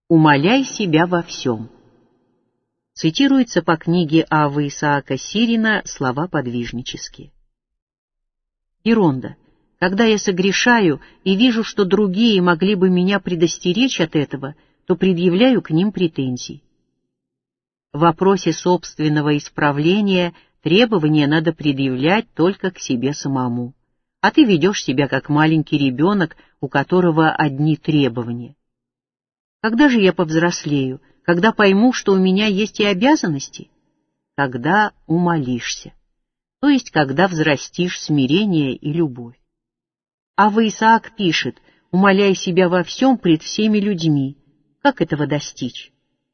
Умаляй себя во всем. Цитируется по книге А.В. Исаака Сирина слова подвижнические. Геронда, когда я согрешаю и вижу, что другие могли бы меня предостеречь от этого, то предъявляю к ним претензии. В вопросе собственного исправления требования надо предъявлять только к себе самому, а ты ведешь себя как маленький ребенок, у которого одни требования. Когда же я повзрослею, когда пойму, что у меня есть и обязанности? Когда умолишься, то есть когда взрастишь смирение и любовь. А.В. Исаак пишет: «Умаляй себя во всем пред всеми людьми». Как этого достичь?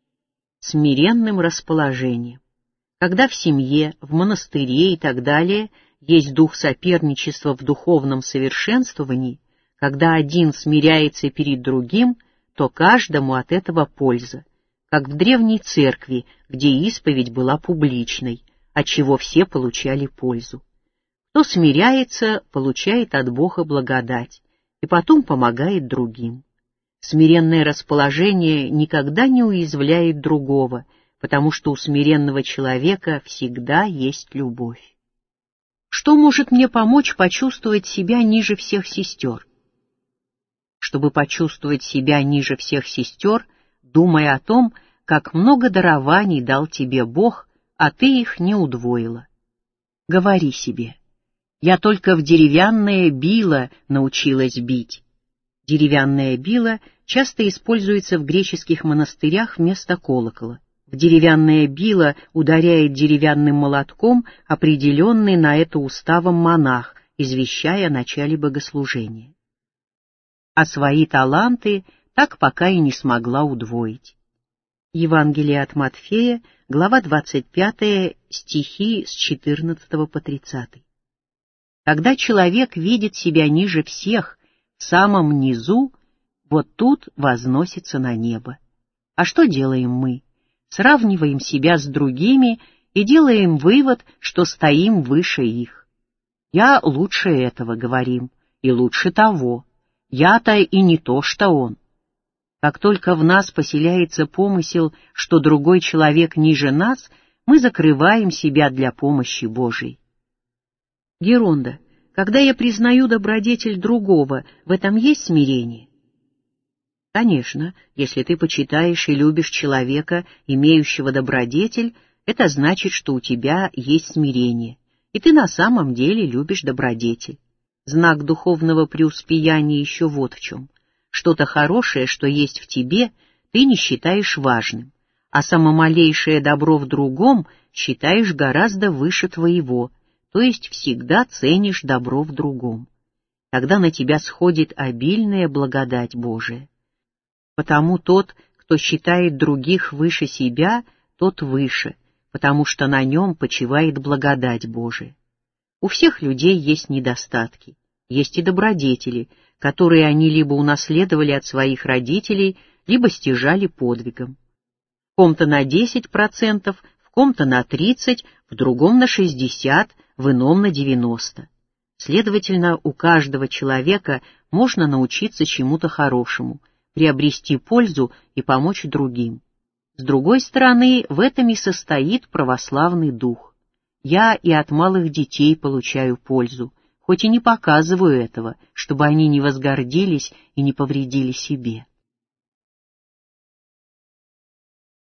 Смиренным расположением. Когда в семье, в монастыре и так далее есть дух соперничества в духовном совершенствовании, когда один смиряется перед другим, то каждому от этого польза, как в древней церкви, где исповедь была публичной, от чего все получали пользу. Кто смиряется, получает от Бога благодать и потом помогает другим. Смиренное расположение никогда не уязвляет другого, потому что у смиренного человека всегда есть любовь. Что может мне помочь почувствовать себя ниже всех сестер? Чтобы почувствовать себя ниже всех сестер, думай о том, как много дарований дал тебе Бог, а ты их не удвоила. Говори себе: «Я только в деревянное било научилась бить». Деревянное било часто используется в греческих монастырях вместо колокола. В деревянное било ударяет деревянным молотком определенный на это уставом монах, извещая о начале богослужения. А свои таланты так пока и не смогла удвоить. Евангелие от Матфея, глава 25, стихи с 14 по 30. Когда человек видит себя ниже всех, в самом низу, вот тут возносится на небо. А что делаем мы? Сравниваем себя с другими и делаем вывод, что стоим выше их. «Я лучше этого», — говорим, — «и лучше того. Я-то и не то, что он». Как только в нас поселяется помысел, что другой человек ниже нас, мы закрываем себя для помощи Божией. Геронда, когда я признаю добродетель другого, в этом есть смирение? Конечно, если ты почитаешь и любишь человека, имеющего добродетель, это значит, что у тебя есть смирение, и ты на самом деле любишь добродетель. Знак духовного преуспеяния еще вот в чем. Что-то хорошее, что есть в тебе, ты не считаешь важным, а самомалейшее добро в другом считаешь гораздо выше твоего, то есть всегда ценишь добро в другом. Тогда на тебя сходит обильная благодать Божия. Потому тот, кто считает других выше себя, тот выше, потому что на нем почивает благодать Божия. У всех людей есть недостатки, есть и добродетели, которые они либо унаследовали от своих родителей, либо стяжали подвигом. В ком-то на 10%, в ком-то на 30%, в другом на 60%, в ином на 90%. Следовательно, у каждого человека можно научиться чему-то хорошему, приобрести пользу и помочь другим. С другой стороны, в этом и состоит православный дух. Я и от малых детей получаю пользу, хоть и не показываю этого, чтобы они не возгордились и не повредили себе.